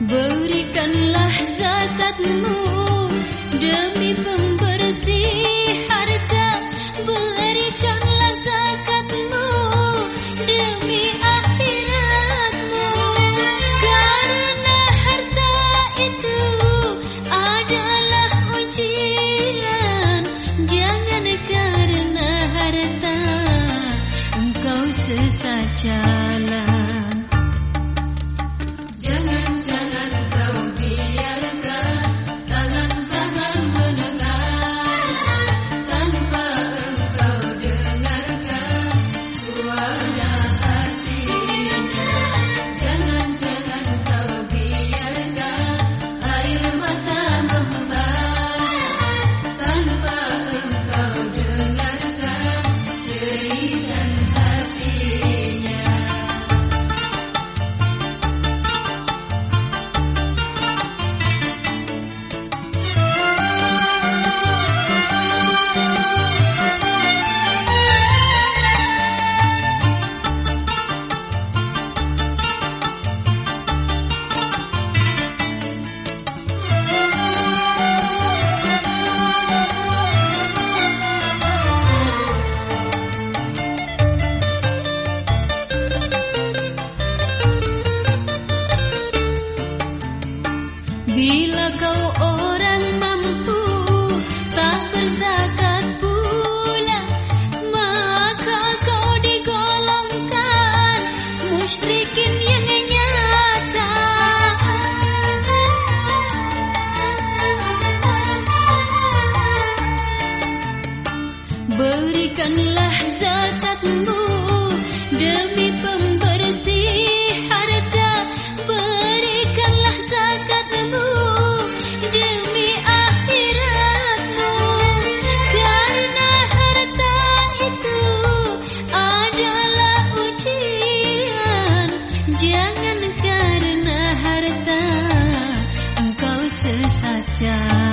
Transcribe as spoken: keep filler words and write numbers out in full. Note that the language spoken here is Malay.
Berikanlah zakatmu demi pembersih harta. Berikanlah zakatmu demi akhiratmu. Karena harta itu adalah ujian. Jangan karena harta engkau sesat jalan. Jangan-jangan kau biarkan tangan-tangan menengar tanpa engkau dengarkan suara hatinya. Jangan-jangan kau biarkan air mata membasah tanpa engkau dengarkan jeritan hatinya. Bila kau orang mampu tak berzakat pula, maka kau digolongkan musyrikin yang nyata. Berikanlah zakatmu demi pembersih harta. Berikanlah zakatmu demi akhiratmu. Karena harta itu adalah ujian. Jangan karena harta engkau sesat jalan.